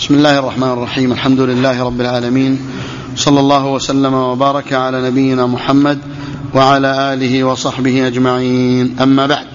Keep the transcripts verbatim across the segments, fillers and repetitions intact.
بسم الله الرحمن الرحيم. الحمد لله رب العالمين، صلى الله وسلم وبارك على نبينا محمد وعلى آله وصحبه أجمعين. أما بعد،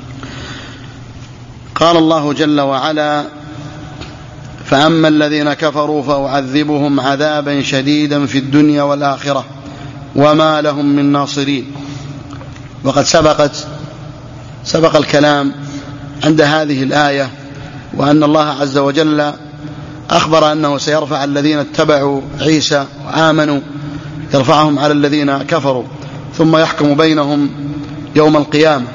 قال الله جل وعلا: فأما الذين كفروا فأعذبهم عذابا شديدا في الدنيا والآخرة وما لهم من ناصرين. وقد سبقت سبق الكلام عند هذه الآية، وأن الله عز وجل أخبر أنه سيرفع الذين اتبعوا عيسى وآمنوا، يرفعهم على الذين كفروا، ثم يحكم بينهم يوم القيامة،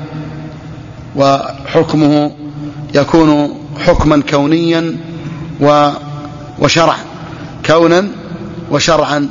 وحكمه يكون حكما كونيا وشرعا، كونا وشرعا.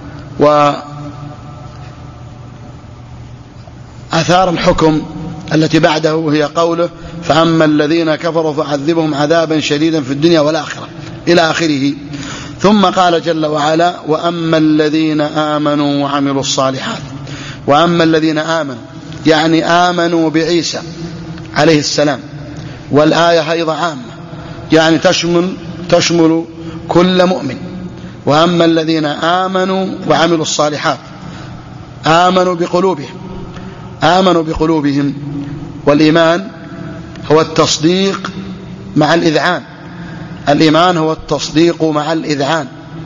وآثار الحكم التي بعده هي قوله: فأما الذين كفروا فأعذبهم عذابا شديدا في الدنيا والآخرة إلى آخره. ثم قال جل وعلا: وأما الذين آمنوا وعملوا الصالحات. وأما الذين آمنوا يعني آمنوا بعيسى عليه السلام، والآية أيضا عامة، يعني تشمل تشمل كل مؤمن. وأما الذين آمنوا وعملوا الصالحات، آمنوا بقلوبهم آمنوا بقلوبهم والإيمان هو التصديق مع الإذعان. الإيمان هو التصديق مع الإذعان،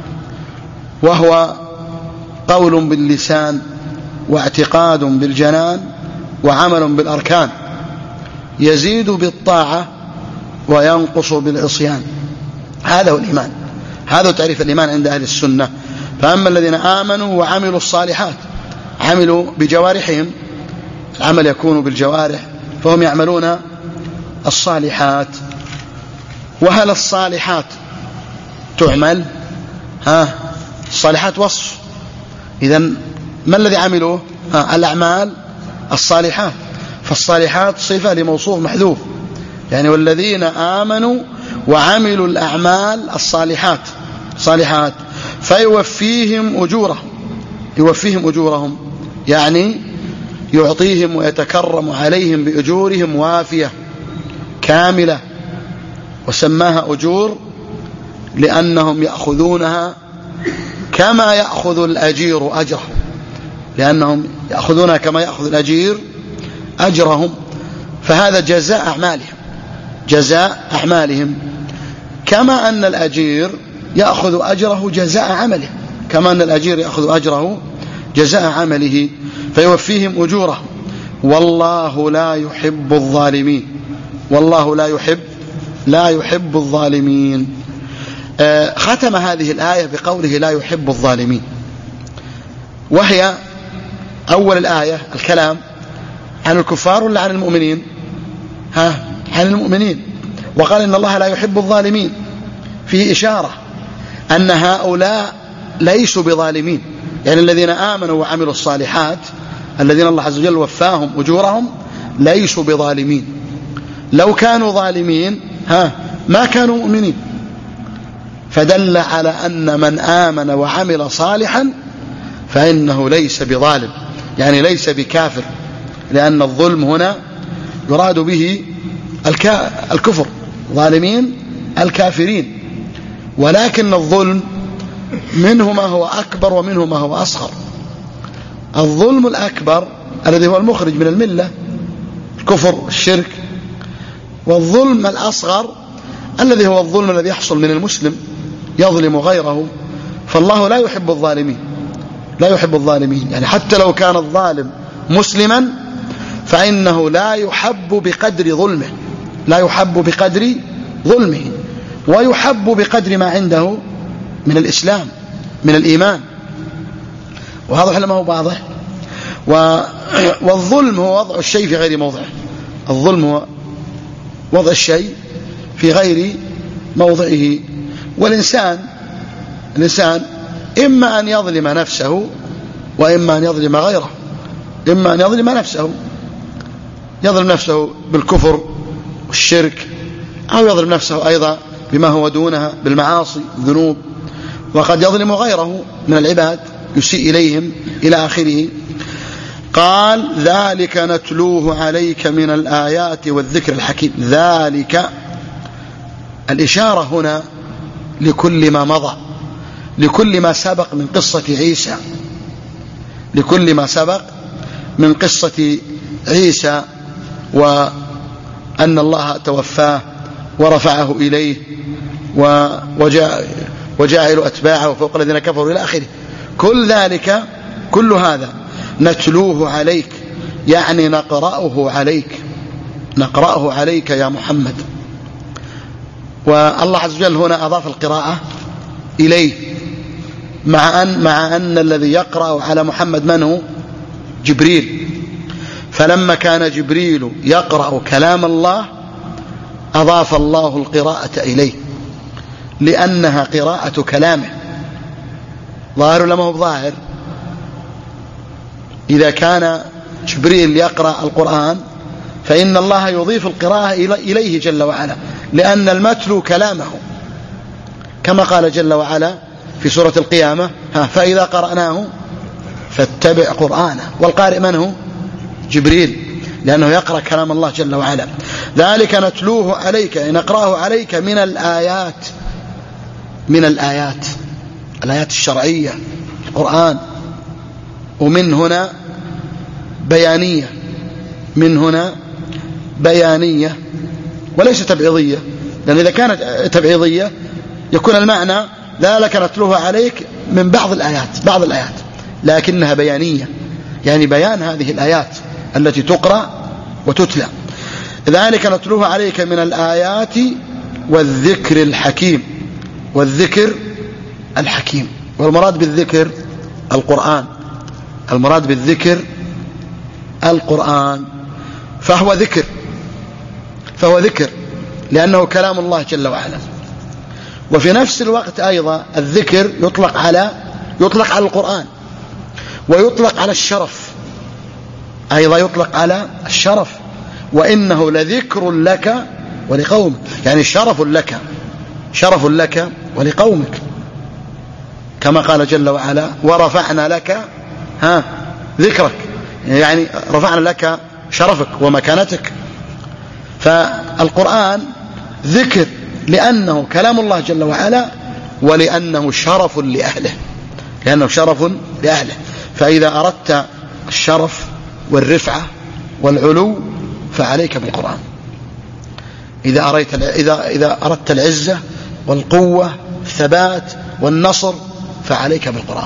وهو قول باللسان واعتقاد بالجنان وعمل بالأركان، يزيد بالطاعة وينقص بالعصيان. هذا هو الإيمان، هذا تعريف الإيمان عند أهل السنة. فأما الذين آمنوا وعملوا الصالحات، عملوا بجوارحهم، العمل يكون بالجوارح، فهم يعملون الصالحات. وهل الصالحات تعمل؟ ها الصالحات وصف، إذن ما الذي عملوه؟ ها الأعمال الصالحات، فالصالحات صفة لموصوف محذوف، يعني والذين آمنوا وعملوا الأعمال الصالحات صالحات فيوفيهم أجورهم يوفيهم أجورهم يعني يعطيهم ويتكرم عليهم بأجورهم وافية كاملة. وسماها أجور لأنهم يأخذونها كما يأخذ الأجير أجره، لأنهم يأخذونها كما يأخذ الأجير أجرهم، فهذا جزاء أعمالهم جزاء أعمالهم كما أن الأجير يأخذ أجره جزاء عمله كما أن الأجير يأخذ أجره جزاء عمله فيوفيهم أجورهم. والله لا يحب الظالمين والله لا يحب لا يحب الظالمين. آه ختم هذه الآية بقوله لا يحب الظالمين، وهي أول الآية الكلام عن الكفار ولا عن المؤمنين؟ ها عن المؤمنين. وقال إن الله لا يحب الظالمين، فيه إشارة أن هؤلاء ليسوا بظالمين، يعني الذين آمنوا وعملوا الصالحات الذين الله عز وجل وفاهم أجورهم ليسوا بظالمين. لو كانوا ظالمين ها ما كانوا مؤمنين، فدل على أن من آمن وعمل صالحا فإنه ليس بظالم، يعني ليس بكافر، لأن الظلم هنا يراد به الكفر، ظالمين الكافرين. ولكن الظلم منه ما هو أكبر ومنه ما هو أصغر. الظلم الأكبر الذي هو المخرج من الملة، الكفر الشرك، والظلم الأصغر الذي هو الظلم الذي يحصل من المسلم يظلم غيره. فالله لا يحب الظالمين لا يحب الظالمين يعني حتى لو كان الظالم مسلما فإنه لا يحب بقدر ظلمه لا يحب بقدر ظلمه ويحب بقدر ما عنده من الإسلام من الإيمان. وهذا حل ما هو واضح. والظلم هو وضع الشيء في غير موضعه الظلم هو وضع الشيء في غير موضعه. والإنسان الإنسان إما أن يظلم نفسه وإما أن يظلم غيره. إما أن يظلم نفسه يظلم نفسه بالكفر والشرك، أو يظلم نفسه أيضا بما هو دونها بالمعاصي الذنوب، وقد يظلم غيره من العباد يسيء إليهم إلى آخره. قال: ذلك نتلوه عليك من الآيات والذكر الحكيم. ذلك الإشارة هنا لكل ما مضى، لكل ما سبق من قصة عيسى، لكل ما سبق من قصة عيسى، وأن الله توفاه ورفعه إليه وجاء وجاعل أتباعه فوق الذين كفروا إلى آخره. كل ذلك كل هذا نتلوه عليك، يعني نقرأه عليك، نقرأه عليك يا محمد. والله عز وجل هنا أضاف القراءة إليه، مع أن, مع أن الذي يقرأ على محمد من هو؟ جبريل. فلما كان جبريل يقرأ كلام الله أضاف الله القراءة إليه، لأنها قراءة كلامه. ظاهر لما هو ظاهر؟ إذا كان جبريل يقرأ القرآن فإن الله يضيف القراءة إليه جل وعلا، لأن المتلو كلامه، كما قال جل وعلا في سورة القيامة: فإذا قرأناه فاتبع قرآنه. والقارئ من هو؟ جبريل، لأنه يقرأ كلام الله جل وعلا. ذلك نتلوه عليك، يعني نقرأه عليك من الآيات، من الآيات الآيات الشرعية القرآن. ومن هنا بيانية، من هنا بيانية وليس تبعيضية، لأن إذا كانت تبعيضية يكون المعنى ذلك نتلوه عليك من بعض الآيات، بعض الآيات، لكنها بيانية، يعني بيان هذه الآيات التي تقرأ وتتلى. ذلك نتلوه عليك من الآيات والذكر الحكيم، والذكر الحكيم. والمراد بالذكر القرآن، المراد بالذكر القرآن. فهو ذكر، فهو ذكر لأنه كلام الله جل وعلا. وفي نفس الوقت أيضا الذكر يطلق على يطلق على القرآن، ويطلق على الشرف أيضا، يطلق على الشرف. وإنه لذكر لك ولقومك، يعني شرف لك، شرف لك ولقومك، كما قال جل وعلا: ورفعنا لك ها ذكرك، يعني رفعنا لك شرفك ومكانتك. فالقرآن ذكر لأنه كلام الله جل وعلا، ولأنه شرف لأهله، لأنه شرف لأهله. فإذا أردت الشرف والرفعة والعلو فعليك بالقرآن. إذا أردت إذا إذا أردت العزة والقوة الثبات والنصر فعليك بالقرآن.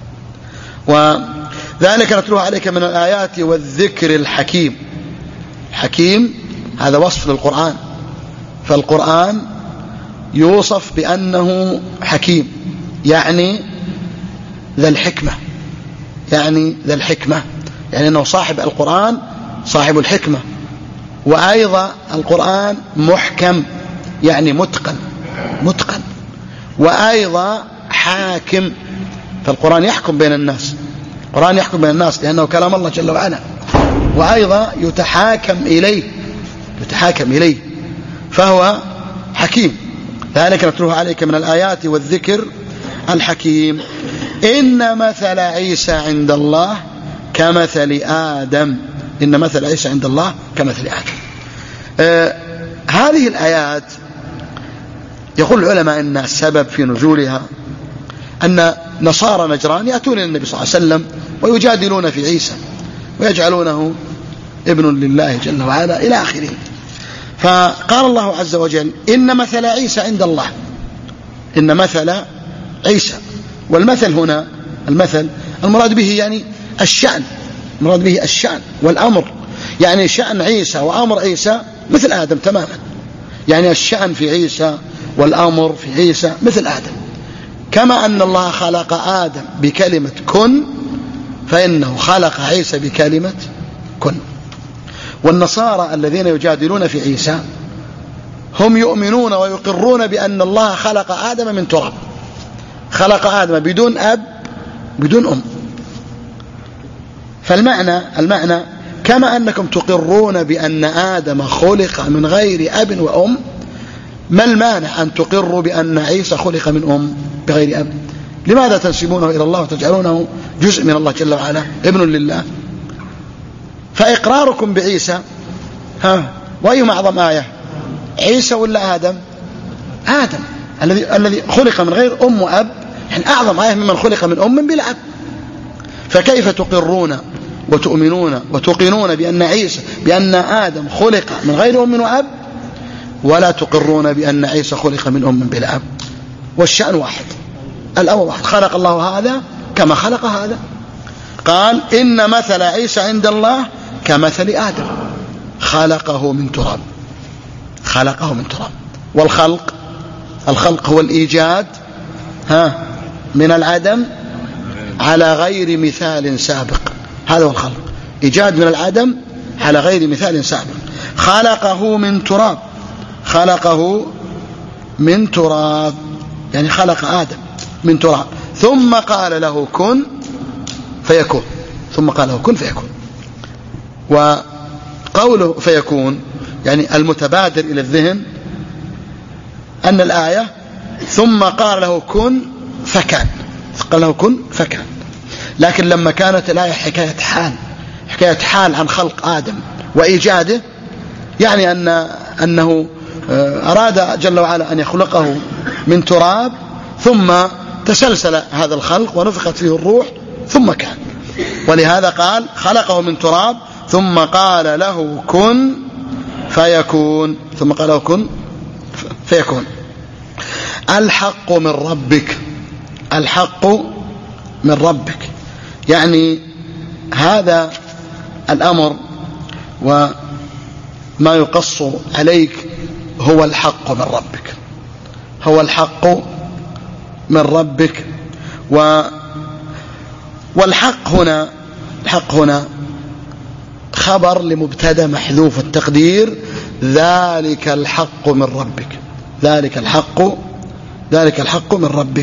وذلك نتلوه عليك من الآيات والذكر الحكيم. حكيم هذا وصف للقرآن، فالقرآن يوصف بأنه حكيم، يعني ذا الحكمة، يعني ذا الحكمة، يعني أنه صاحب القرآن صاحب الحكمة. وأيضا القرآن محكم، يعني متقن، متقن. وأيضا حاكم، فالقرآن يحكم بين الناس، القرآن يحكم بين الناس لأنه كلام الله جل وعلا. وأيضا يتحاكم إليه، يتحاكم إليه، فهو حكيم. ذلك نتلوه عليك من الآيات والذكر الحكيم. إن مثل عيسى عند الله كمثل آدم، إن مثل عيسى عند الله كمثل آدم. آه هذه الآيات يقول العلماء إن السبب في نزولها أن نصارى نجران يأتون إلى النبي صلى الله عليه وسلم ويجادلون في عيسى ويجعلونه ابن لله جل وعلا إلى آخره. فقال الله عز وجل: إن مثل عيسى عند الله، إن مثل عيسى. والمثل هنا، المثل المراد به يعني الشأن، المراد به الشأن والأمر، يعني شأن عيسى وأمر عيسى مثل آدم تماما، يعني الشأن في عيسى والأمر في عيسى مثل آدم. كما أن الله خلق آدم بكلمة كن، فإنه خلق عيسى بكلمة كن. والنصارى الذين يجادلون في عيسى هم يؤمنون ويقرون بأن الله خلق آدم من تراب، خلق آدم بدون أب بدون أم. فالمعنى المعنى كما أنكم تقرون بأن آدم خلق من غير أب وأم، ما المانع أن تقروا بأن عيسى خلق من أم بغير أب؟ لماذا تنسبونه إلى الله وتجعلونه جزء من الله جل وعلا، ابن لله؟ فإقراركم بعيسى ها وأيهم أعظم آية، عيسى ولا آدم؟ آدم. الذي الذي خلق من غير أم وأب، يعني أعظم آية ممن خلق من أم بلا أب. فكيف تقرون وتؤمنون وتوقنون بأن عيسى بأن آدم خلق من غير أم وأب، ولا تقرون بأن عيسى خلق من أم بلا أب؟ والشأن واحد، الأمر واحد، خلق الله هذا كما خلق هذا. قال إن مثل عيسى عند الله كمثل آدم خلقه من تراب، خلقه من تراب. والخلق، الخلق هو الإيجاد ها من العدم على غير مثال سابق، هذا هو الخلق، إيجاد من العدم على غير مثال سابق. خلقه من تراب، خلقه من تراب يعني خلق آدم من تراب، ثم قال له كن فيكون، ثم قال له كن فيكون. وقوله فيكون يعني المتبادر إلى الذهن أن الآية ثم قال له كن فكان، قال له كن فكان. لكن لما كانت الآية حكاية حال، حكاية حال عن خلق آدم وإيجاده، يعني أن أنه أراد جل وعلا أن يخلقه من تراب، ثم تسلسل هذا الخلق ونفخت فيه الروح ثم كان. ولهذا قال خلقه من تراب ثم قال له كن فيكون، ثم قال له كن فيكون. الحق من ربك، الحق من ربك يعني هذا الأمر وما يقص عليك هو الحق من ربك، هو الحق من ربك. و والحق هنا، الحق هنا خبر لمبتدا محذوف التقدير ذلك الحق من ربك، ذلك الحق، ذلك الحق من ربك.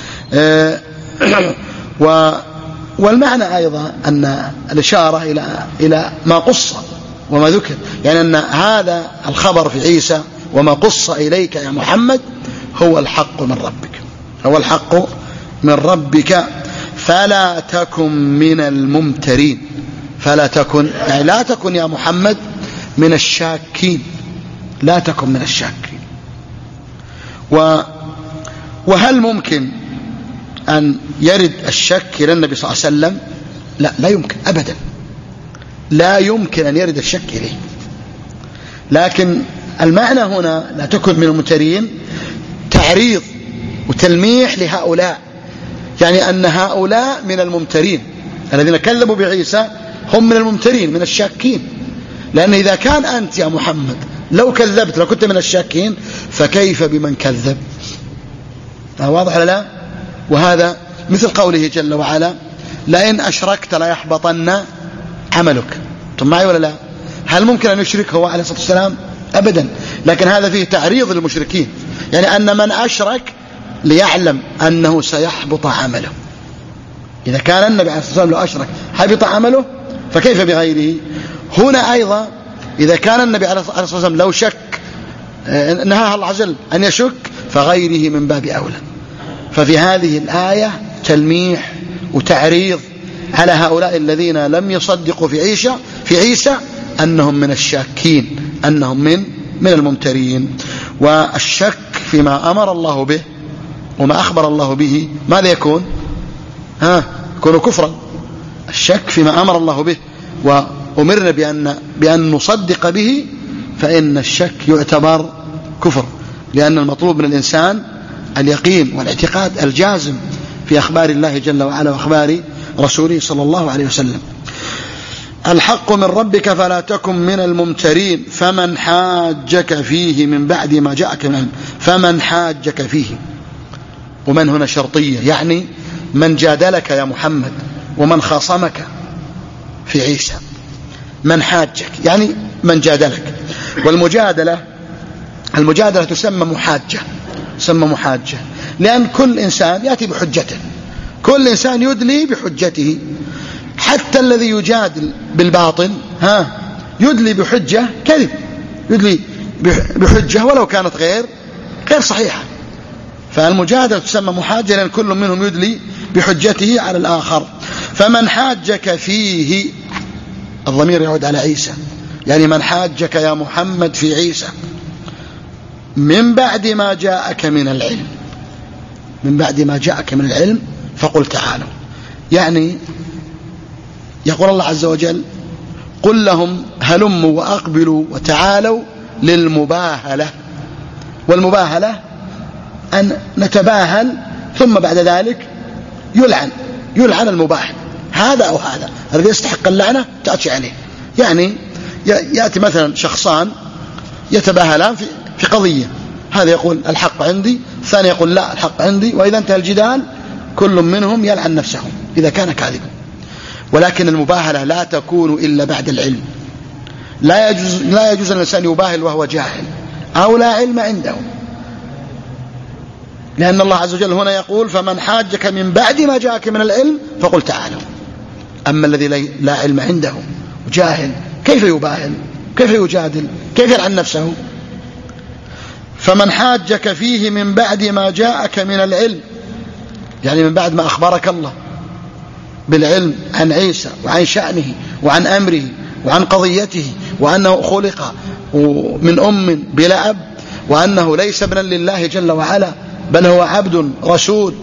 و والمعنى أيضا أن الإشارة إلى إلى ما قص وما ذكر، يعني أن هذا الخبر في عيسى وما قص إليك يا محمد هو الحق من ربك، هو الحق من ربك. فلا تكن من الممترين، فلا تكن يعني لا تكن يا محمد من الشاكين، لا تكن من الشاكين. و وهل ممكن أن يرد الشك إلى النبي صلى الله عليه وسلم؟ لا، لا يمكن أبدا، لا يمكن أن يرد الشك إليه. لكن المعنى هنا لا تكن من الممترين تعريض وتلميح لهؤلاء، يعني أن هؤلاء من الممترين الذين كذبوا بعيسى هم من الممترين من الشاكين. لأن إذا كان أنت يا محمد لو كذبت لو كنت من الشاكين فكيف بمن كذب؟ واضح ولا لا؟ وهذا مثل قوله جل وعلا لئن أشركت لا يحبطن عملك. انتم معي ولا لا؟ هل ممكن أن يشرك هو عليه الصلاة والسلام؟ أبدا. لكن هذا فيه تعريض للمشركين، يعني أن من أشرك ليعلم أنه سيحبط عمله. إذا كان النبي عليه الصلاة والسلام لو أشرك حبط عمله فكيف بغيره؟ هنا أيضا إذا كان النبي عليه الصلاة والسلام لو شك نهاه الله عز وجل أن يشك فغيره من باب أولى. ففي هذه الآية تلميح وتعريض على هؤلاء الذين لم يصدقوا في عيسى في عيسى أنهم من الشاكين، أنهم من من الممترين. والشك فيما أمر الله به وما أخبر الله به ماذا يكون؟ ها يكون كفرا. الشك فيما أمر الله به وأمرنا بأن بأن نصدق به فإن الشك يعتبر كفر، لأن المطلوب من الإنسان اليقين والاعتقاد الجازم في أخبار الله جل وعلا وأخبار رسوله صلى الله عليه وسلم. الحق من ربك فلا تكن من الممترين فمن حاجك فيه من بعد ما جاءك من علم. فمن حاجك فيه، ومن هنا شرطية، يعني من جادلك يا محمد ومن خاصمك في عيسى. من حاجك يعني من جادلك. والمجادلة المجادلة تسمى محاجة، تسمى محاجة لأن كل إنسان يأتي بحجته، كل إنسان يدلي بحجته، حتى الذي يجادل بالباطل ها يدلي بحجة كذب، يدلي بحجة ولو كانت غير غير صحيحة. فالمجادلة تسمى محاجة لأن كل منهم يدلي بحجته على الآخر. فمن حاجك فيه، الضمير يعود على عيسى، يعني من حاجك يا محمد في عيسى من بعد ما جاءك من العلم، من بعد ما جاءك من العلم فقل تعالوا. يعني يقول الله عز وجل قل لهم هلموا وأقبلوا وتعالوا للمباهلة، والمباهلة أن نتباهل ثم بعد ذلك يلعن يلعن المباهل، هذا أو هذا الذي يستحق اللعنة تأتي عليه. يعني يأتي مثلا شخصان يتباهلان في في قضية، هذا يقول الحق عندي، الثاني يقول لا الحق عندي، وإذا انتهى الجدال كل منهم يلعن نفسه إذا كان كاذبا. ولكن المباهلة لا تكون إلا بعد العلم، لا يجوز لا يجوز الإنسان يباهل وهو جاهل أو لا علم عنده، لأن الله عز وجل هنا يقول فمن حاجك من بعد ما جاءك من العلم فقل تعالوا. أما الذي لا علم عنده جاهل كيف يباهل؟ كيف يجادل؟ كيف يلعن نفسه؟ فمن حاجك فيه من بعد ما جاءك من العلم، يعني من بعد ما أخبرك الله بالعلم عن عيسى وعن شأنه وعن أمره وعن قضيته، وأنه خلق من أم بلا أب، وأنه ليس ابنا لله جل وعلا بل هو عبد رسول.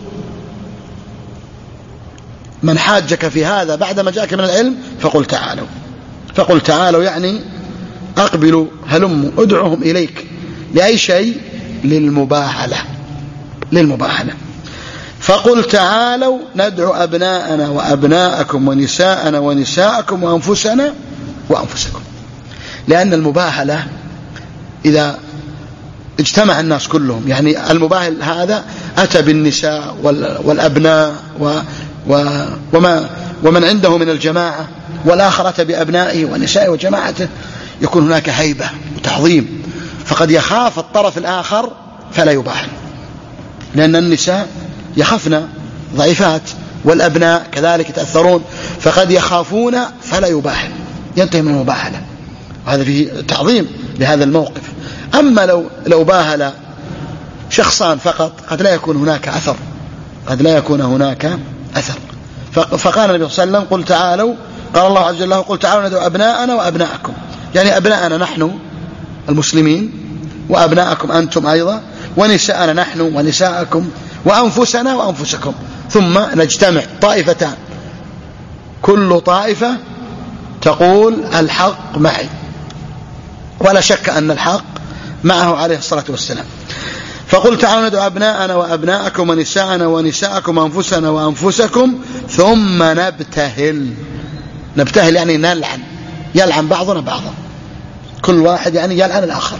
من حاجك في هذا بعد ما جاءك من العلم فقل تعالوا، فقل تعالوا يعني أقبلوا هلموا ادعوهم إليك. لأي شيء؟ للمباهلة، للمباهلة. فقل تعالوا ندعو أبناءنا وأبناءكم ونساءنا ونساءكم وأنفسنا وأنفسكم. لأن المباهلة إذا اجتمع الناس كلهم، يعني المباهل هذا أتى بالنساء والأبناء وما ومن عنده من الجماعة، والآخر أتى بأبنائه ونسائه وجماعته، يكون هناك هيبة وتعظيم، فقد يخاف الطرف الآخر فلا يباهل، لأن النساء يخافن ضعيفات والأبناء كذلك يتأثرون، فقد يخافون فلا يباهل، ينتهي من المباهلة، وهذا فيه تعظيم لهذا الموقف. أما لو لو باهل شخصان فقط قد لا يكون هناك أثر، قد لا يكون هناك أثر. فقال النبي صلى الله عليه وسلم قل تعالوا، قال الله عز وجل قل تعالوا ندعو أبناءنا وأبناءكم، يعني أبناءنا نحن المسلمين وأبناءكم أنتم أيضا، ونساءنا نحن ونساءكم، وأنفسنا وأنفسكم، ثم نجتمع طائفتان كل طائفة تقول الحق معي، ولا شك أن الحق معه عليه الصلاة والسلام. فقل تعالوا ندعو أبناءنا وأبناءكم ونساءنا ونساءكم وأنفسنا وأنفسكم ثم نبتهل. نبتهل يعني نلعن، يلعن بعضنا بعضا، كل واحد يعني يلعن الآخر.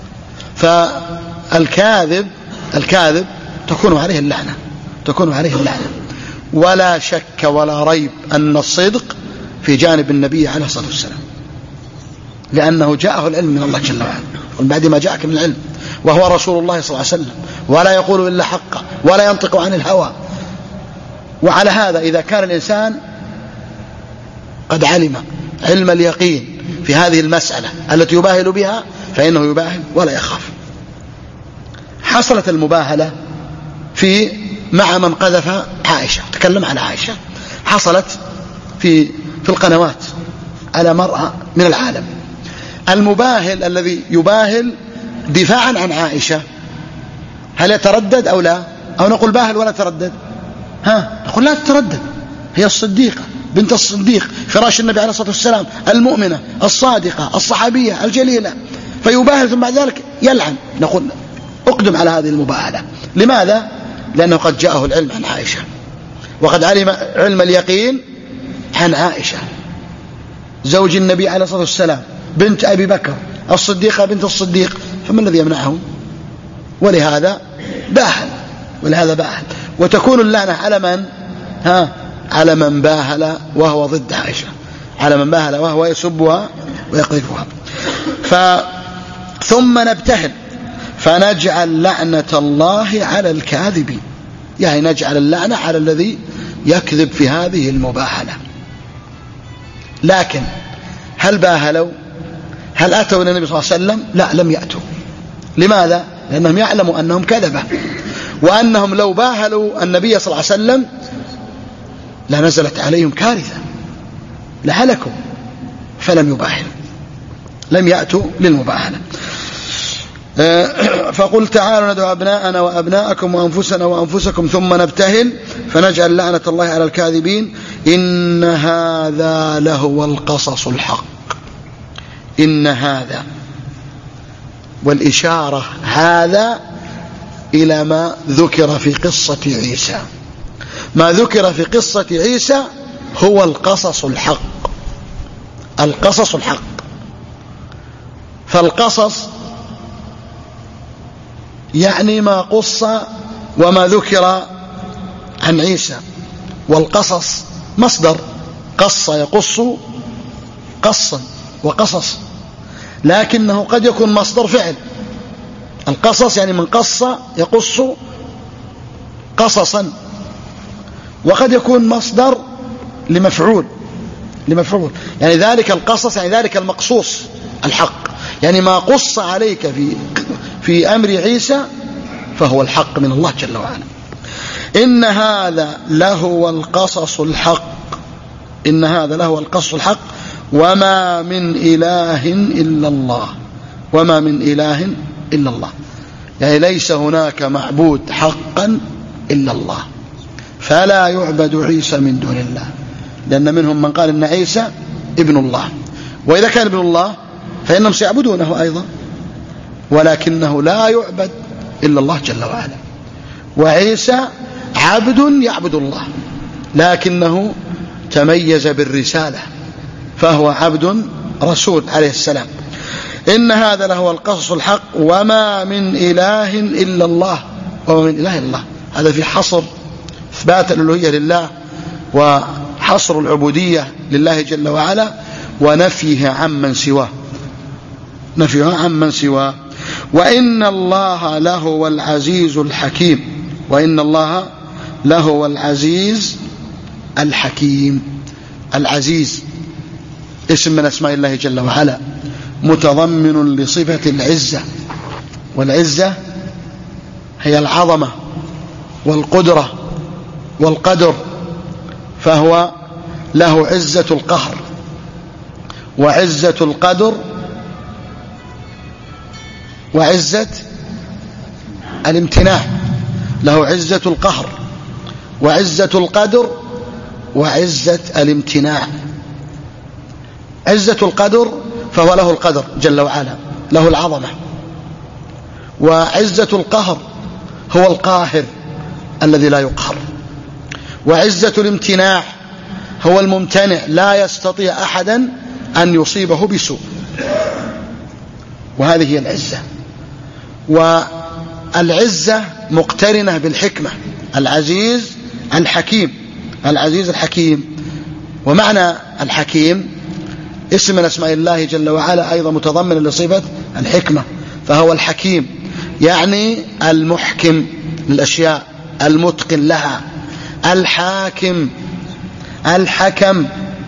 فالكاذب الكاذب تكون عليه اللعنة، تكون عليه اللعنة. ولا شك ولا ريب أن الصدق في جانب النبي عليه الصلاة والسلام، لأنه جاءه العلم من الله جل وعلا، ومن بعد ما جاءك من العلم، وهو رسول الله صلى الله عليه وسلم، ولا يقول إلا حقا ولا ينطق عن الهوى. وعلى هذا إذا كان الإنسان قد علم علم اليقين في هذه المسألة التي يباهل بها فإنه يباهل ولا يخاف. حصلت المباهلة في مع من قذف عائشة، تكلم عن عائشة، حصلت في في القنوات على مرأة من العالم. المباهل الذي يباهل دفاعا عن عائشة هل يتردد أو لا؟ أو نقول باهل ولا تردد؟ ها نقول لا تتردد، هي الصديقة بنت الصديق فراش النبي عليه الصلاة والسلام، المؤمنة الصادقة الصحابية الجليلة، فيباهل ثم بعد ذلك يلعن. نقول أقدم على هذه المباهلة. لماذا؟ لأنه قد جاءه العلم عن عائشة، وقد علم علم اليقين عن عائشة زوج النبي عليه الصلاة والسلام، بنت أبي بكر الصديقة بنت الصديق، فما الذي يمنعه؟ ولهذا باهل، ولهذا باهل. وتكون اللعنة على من؟ ها على من باهل وهو ضد عائشة، على من باهل وهو يسبها ويقذفها. ف ثم نبتهل فنجعل لعنة الله على الكاذبين، يعني نجعل اللعنة على الذي يكذب في هذه المباهلة. لكن هل باهلوا؟ هل أتوا إلى النبي صلى الله عليه وسلم؟ لا، لم يأتوا. لماذا؟ لأنهم يعلموا أنهم كذبة، وأنهم لو باهلوا النبي صلى الله عليه وسلم لنزلت عليهم كارثة، لهلكوا، فلم يباهلوا، لم يأتوا للمباهلة. فقل تعالوا ندعو أبناءنا وأبناءكم وأنفسنا وأنفسكم ثم نبتهل فنجعل لعنة الله على الكاذبين إن هذا لهو القصص الحق. إن هذا، والإشارة هذا إلى ما ذكر في قصة عيسى. ما ذكر في قصة عيسى هو القصص الحق، القصص الحق. فالقصص يعني ما قص وما ذكر عن عيسى، والقصص مصدر قص يقص قصا وقصص، لكنه قد يكون مصدر فعل. القصص يعني من قص يقص قصصا، وقد يكون مصدر لمفعول لمفعول يعني ذلك القصص يعني ذلك المقصوص الحق، يعني ما قص عليك في في أمر عيسى فهو الحق من الله جل وعلا. إن هذا لهو القصص الحق، إن هذا لهو القصص الحق وما من إله إلا الله، وما من إله إلا الله، يعني ليس هناك معبود حقا إلا الله، فلا يعبد عيسى من دون الله، لأن منهم من قال إن عيسى ابن الله، وإذا كان ابن الله فإنهم سيعبدونه أيضا، ولكنه لا يعبد إلا الله جل وعلا. وعيسى عبد يعبد الله، لكنه تميز بالرسالة، فهو عبد رسول عليه السلام. إن هذا لهو القصص الحق وما من إله إلا الله، وما من إله إلا الله، هذا في حصر إثبات الألوهية لله وحصر العبودية لله جل وعلا ونفيها عمن سواه، نفيها عمن سواه. وإن الله لهو العزيز الحكيم، وإن الله لهو العزيز الحكيم. العزيز اسم من أسماء الله جل وعلا متضمن لصفة العزة، والعزة هي العظمة والقدرة والقدر، فهو له عزة القهر وعزة القدر وعزة الامتناع، له عزة القهر وعزة القدر وعزة الامتناع. عزة القدر فهو له القدر جل وعلا، له العظمة، وعزة القهر هو القاهر الذي لا يقهر، وعزة الامتناع هو الممتنع لا يستطيع أحدا أن يصيبه بسوء، وهذه هي العزة. والعزة مقترنة بالحكمة، العزيز الحكيم، العزيز الحكيم. ومعنى الحكيم اسم من أسماء الله جل وعلا أيضا متضمن لصفة الحكمة، فهو الحكيم يعني المحكم للأشياء، المتقن لها، الحاكم، الحكم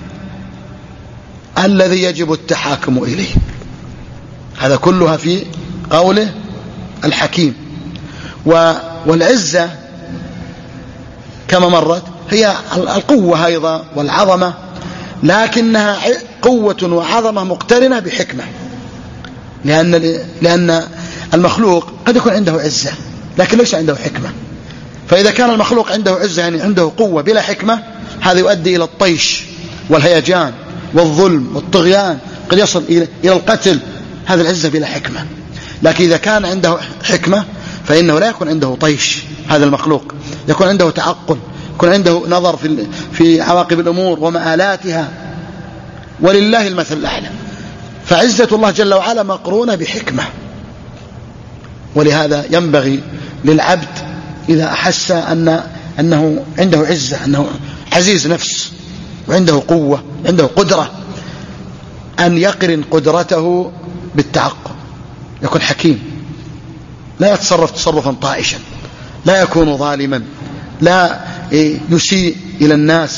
الذي يجب التحاكم إليه. هذا كلها في قوله الحكيم. والعزة كما مرت هي القوة أيضا والعظمة، لكنها قوة وعظمة مقترنة بحكمة، لأن لأن المخلوق قد يكون عنده عزة لكن ليس عنده حكمة. فإذا كان المخلوق عنده عزة يعني عنده قوة بلا حكمة، هذا يؤدي إلى الطيش والهيجان والظلم والطغيان، قد يصل إلى القتل. هذا العزة بلا حكمة. لكن إذا كان عنده حكمة فإنه لا يكون عنده طيش، هذا المخلوق يكون عنده تعقل، يكون عنده نظر في في عواقب الأمور ومآلاتها، ولله المثل الأعلى. فعزة الله جل وعلا مقرونة بحكمة، ولهذا ينبغي للعبد إذا أحس أن أنه عنده عزة، أنه عزيز نفس وعنده قوة عنده قدرة، أن يقرن قدرته بالتعقل، يكون حكيم، لا يتصرف تصرفا طائشا، لا يكون ظالما، لا يسيء إلى الناس.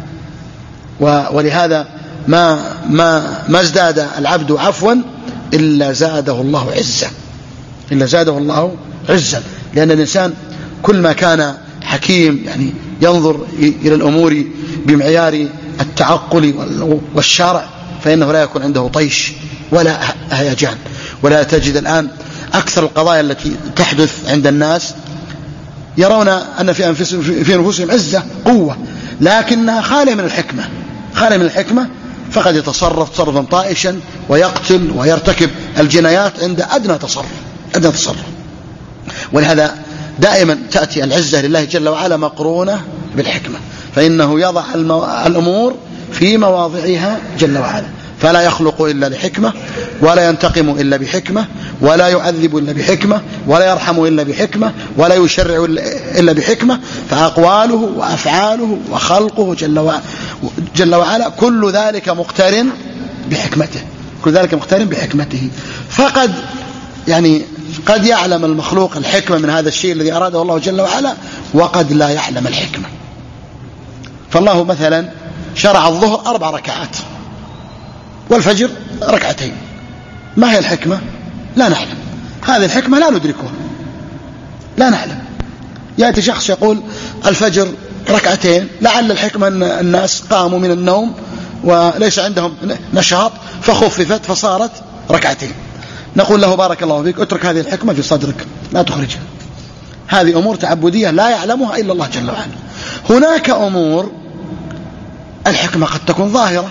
ولهذا ما ما ما ازداد العبد عفوا إلا زاده الله عزة، إلا زاده الله عزا. لأن الإنسان كل ما كان حكيم يعني ينظر إلى الأمور بمعيار التعقل والشرع، فإنه لا يكون عنده طيش ولا هيجان. ولا تجد الآن أكثر القضايا التي تحدث عند الناس يرون أن في أنفسهم في نفوسهم عزة قوة، لكنها خالية من الحكمة، خالية من الحكمة، فقد يتصرف تصرفا طائشا ويقتل ويرتكب الجنايات عند أدنى تصرف أدنى تصرف. ولهذا دائما تأتي العزة لله جل وعلا مقرونة بالحكمة، فإنه يضع الأمور في مواضعها جل وعلا، فلا يخلق إلا لحكمة، ولا ينتقم إلا بحكمة، ولا يعذب إلا بحكمة، ولا يرحم إلا بحكمة، ولا يشرع إلا بحكمة. فأقواله وأفعاله وخلقه جل وعلا, جل وعلا كل ذلك مقترن بحكمته، كل ذلك مقترن بحكمته. فقد يعني قد يعلم المخلوق الحكمة من هذا الشيء الذي أراده الله جل وعلا، وقد لا يعلم الحكمة. فالله مثلا شرع الظهر أربع ركعات والفجر ركعتين، ما هي الحكمة؟ لا نعلم، هذه الحكمة لا ندركها، لا نعلم. يأتي شخص يقول الفجر ركعتين، لعل الحكمة أن الناس قاموا من النوم وليس عندهم نشاط فخففت فصارت ركعتين، نقول له بارك الله فيك، اترك هذه الحكمة في صدرك لا تخرجها، هذه أمور تعبدية لا يعلمها إلا الله جل وعلا. هناك أمور الحكمة قد تكون ظاهرة،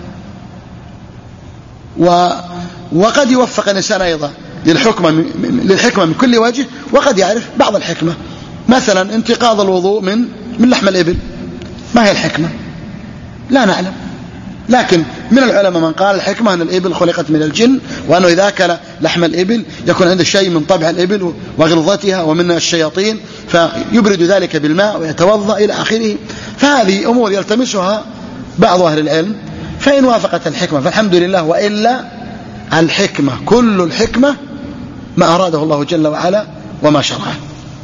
و وقد يوفق الإنسان أيضا للحكمة للحكمة من كل وجه، وقد يعرف بعض الحكمة. مثلا انتقاض الوضوء من من لحم الإبل، ما هي الحكمة؟ لا نعلم، لكن من العلماء من قال الحكمة أن الإبل خلقت من الجن، وأنه إذا أكل لحم الإبل يكون عنده شيء من طبع الإبل وغلظتها ومن الشياطين، فيبرد ذلك بالماء ويتوضأ إلى آخره. فهذه أمور يلتمسها بعض أهل العلم، فإن وافقت الحكمة فالحمد لله، وإلا الحكمة كل الحكمة ما أراده الله جل وعلا وما شرعه.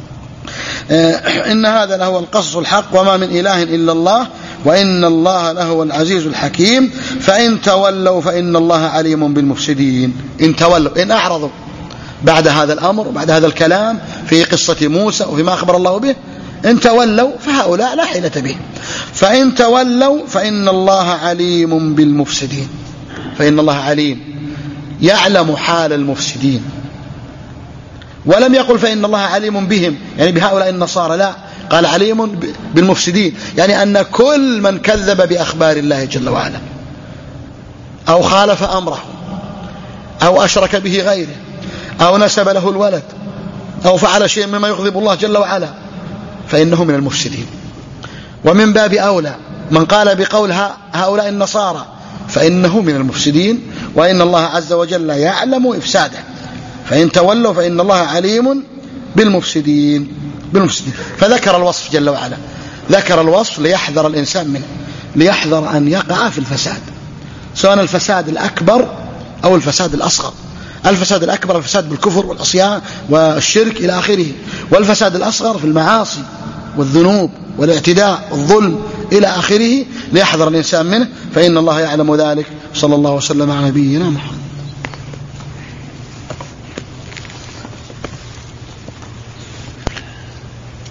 إن هذا لهو القصص الحق وما من إله إلا الله وإن الله لهو العزيز الحكيم. فإن تولوا فإن الله عليم بالمفسدين. إن تولوا، إن أعرضوا بعد هذا الأمر وبعد هذا الكلام في قصة موسى وفيما أخبر الله به، إن تولوا فهؤلاء لا حيلة به. فإن تولوا فإن الله عليم بالمفسدين، فإن الله عليم يعلم حال المفسدين، ولم يقل فإن الله عليم بهم يعني بهؤلاء النصارى، لا، قال عليم بالمفسدين، يعني أن كل من كذب بأخبار الله جل وعلا أو خالف أمره أو أشرك به غيره أو نسب له الولد أو فعل شيء مما يغضب الله جل وعلا فإنه من المفسدين. ومن باب أولى من قال بقول هؤلاء النصارى فإنه من المفسدين، وإن الله عز وجل يعلم إفساده. فإن تولوا فإن الله عليم بالمفسدين بالمفسدين. فذكر الوصف جل وعلا، ذكر الوصف ليحذر الإنسان منه، ليحذر أن يقع في الفساد، سواء الفساد الأكبر أو الفساد الأصغر. الفساد الأكبر الفساد بالكفر والعصيان والشرك إلى آخره، والفساد الأصغر في المعاصي والذنوب والاعتداء والظلم إلى آخره، ليحذر الإنسان منه، فإن الله يعلم ذلك. صلى الله وسلم على نبينا محمد.